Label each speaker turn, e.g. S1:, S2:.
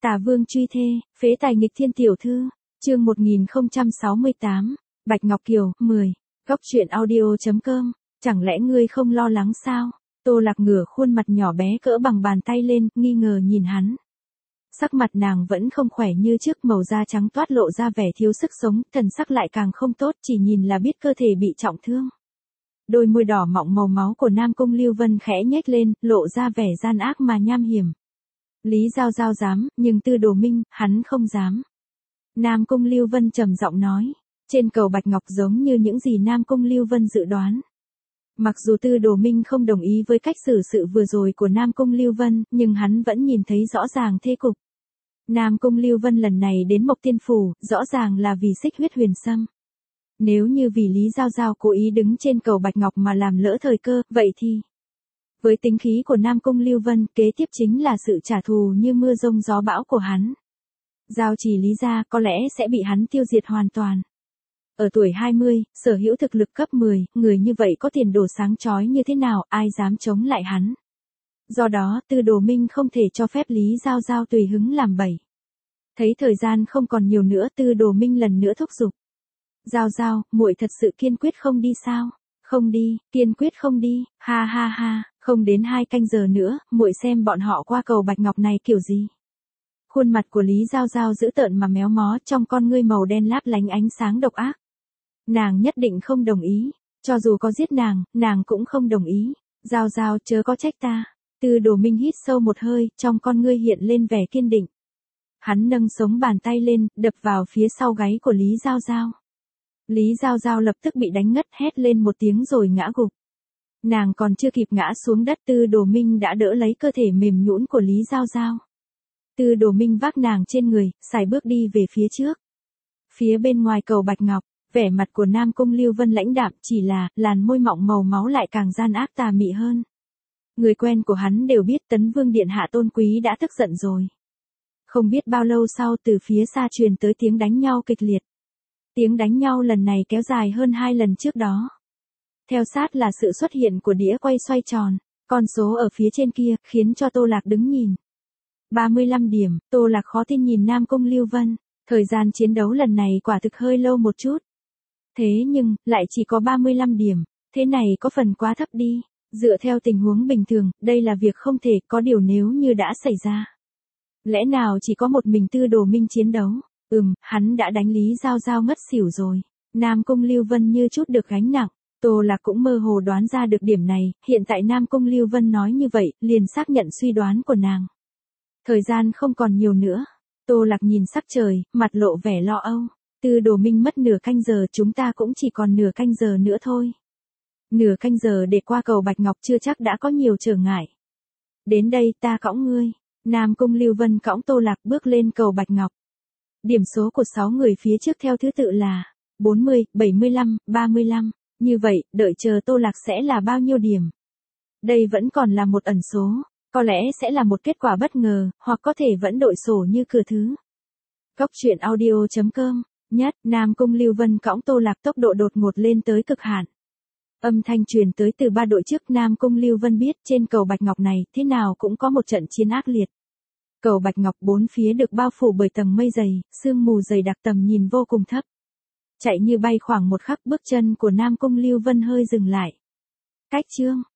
S1: Tả Vương truy thê, phế tài nghịch thiên tiểu thư, chương 1068, Bạch Ngọc Kiều, 10, Góc truyện audio.com, chẳng lẽ ngươi không lo lắng sao? Tô Lạc ngửa khuôn mặt nhỏ bé cỡ bằng bàn tay lên, nghi ngờ nhìn hắn. Sắc mặt nàng vẫn không khỏe như trước, màu da trắng toát lộ ra vẻ thiếu sức sống, thần sắc lại càng không tốt, chỉ nhìn là biết cơ thể bị trọng thương. Đôi môi đỏ mọng màu máu của Nam Cung Lưu Vân khẽ nhếch lên, lộ ra vẻ gian ác mà nham hiểm. Lý Giao Giao dám, nhưng Tư Đồ Minh, hắn không dám. Nam Cung Lưu Vân trầm giọng nói, trên cầu Bạch Ngọc giống như những gì Nam Cung Lưu Vân dự đoán. Mặc dù Tư Đồ Minh không đồng ý với cách xử sự vừa rồi của Nam Cung Lưu Vân, nhưng hắn vẫn nhìn thấy rõ ràng thế cục. Nam Cung Lưu Vân lần này đến Mộc Tiên Phủ, rõ ràng là vì xích huyết huyền sâm. Nếu như vì Lý Giao Giao cố ý đứng trên cầu Bạch Ngọc mà làm lỡ thời cơ, vậy thì... Với tính khí của Nam Cung Lưu Vân, kế tiếp chính là sự trả thù như mưa rông gió bão của hắn. Giao Trì Lý gia có lẽ sẽ bị hắn tiêu diệt hoàn toàn. Ở tuổi 20, sở hữu thực lực cấp 10, người như vậy có tiền đồ sáng chói như thế nào, ai dám chống lại hắn. Do đó, Tư Đồ Minh không thể cho phép Lý Giao Giao tùy hứng làm bậy. Thấy thời gian không còn nhiều nữa, Tư Đồ Minh lần nữa thúc giục. Giao Giao, muội thật sự kiên quyết không đi sao? Không đi, kiên quyết không đi, ha ha ha, không đến 2 canh giờ nữa, muội xem bọn họ qua cầu Bạch Ngọc này kiểu gì. Khuôn mặt của Lý Giao Giao dữ tợn mà méo mó, trong con ngươi màu đen láp lánh ánh sáng độc ác. Nàng nhất định không đồng ý, cho dù có giết nàng cũng không đồng ý. Giao Giao, chớ có trách ta. Tư Đồ Minh hít sâu một hơi, trong con ngươi hiện lên vẻ kiên định. Hắn nâng sống bàn tay lên, đập vào phía sau gáy của Lý Giao Giao. Lý Giao Giao lập tức bị đánh ngất, hét lên một tiếng rồi ngã gục. Nàng còn chưa kịp ngã xuống đất, Tư Đồ Minh đã đỡ lấy cơ thể mềm nhũn của Lý Giao Giao. Tư Đồ Minh vác nàng trên người, sải bước đi về phía trước. Phía bên ngoài cầu Bạch Ngọc, vẻ mặt của Nam Cung Lưu Vân lãnh đạm, chỉ là làn môi mọng màu máu lại càng gian ác tà mị hơn. Người quen của hắn đều biết Tấn Vương điện hạ tôn quý đã tức giận rồi. Không biết bao lâu sau, từ phía xa truyền tới tiếng đánh nhau kịch liệt. Tiếng đánh nhau lần này kéo dài hơn 2 lần trước đó. Theo sát là sự xuất hiện của đĩa quay xoay tròn, con số ở phía trên kia khiến cho Tô Lạc đứng nhìn. 35 điểm, Tô Lạc khó tin nhìn Nam Cung Lưu Vân, thời gian chiến đấu lần này quả thực hơi lâu một chút. Thế nhưng, lại chỉ có 35 điểm, thế này có phần quá thấp đi. Dựa theo tình huống bình thường, đây là việc không thể, có điều nếu như đã xảy ra. Lẽ nào chỉ có một mình Tư Đồ Minh chiến đấu? Hắn đã đánh Lý Giao Giao ngất xỉu rồi. Nam Cung Lưu Vân như chút được gánh nặng. Tô Lạc cũng mơ hồ đoán ra được điểm này, hiện tại Nam Cung Lưu Vân nói như vậy, liền xác nhận suy đoán của nàng. Thời gian không còn nhiều nữa. Tô Lạc nhìn sắc trời, mặt lộ vẻ lo âu. Tư Đồ Minh mất nửa canh giờ, chúng ta cũng chỉ còn nửa canh giờ nữa thôi. Nửa canh giờ để qua cầu Bạch Ngọc chưa chắc đã có nhiều trở ngại. Đến đây ta cõng ngươi. Nam Cung Lưu Vân cõng Tô Lạc bước lên cầu Bạch Ngọc. Điểm số của 6 người phía trước theo thứ tự là 40, 75, 35. Như vậy, đợi chờ Tô Lạc sẽ là bao nhiêu điểm? Đây vẫn còn là một ẩn số, có lẽ sẽ là một kết quả bất ngờ, hoặc có thể vẫn đội sổ như cửa thứ. Góc truyện audio.com, nhất, Nam Cung Lưu Vân cõng Tô Lạc tốc độ đột ngột lên tới cực hạn. Âm thanh truyền tới từ 3 đội trước. Nam Cung Lưu Vân biết trên cầu Bạch Ngọc này thế nào cũng có một trận chiến ác liệt. Cầu Bạch Ngọc bốn phía được bao phủ bởi tầng mây dày, sương mù dày đặc, tầm nhìn vô cùng thấp. Chạy như bay khoảng một khắc, bước chân của Nam Cung Lưu Vân hơi dừng lại. Cách chương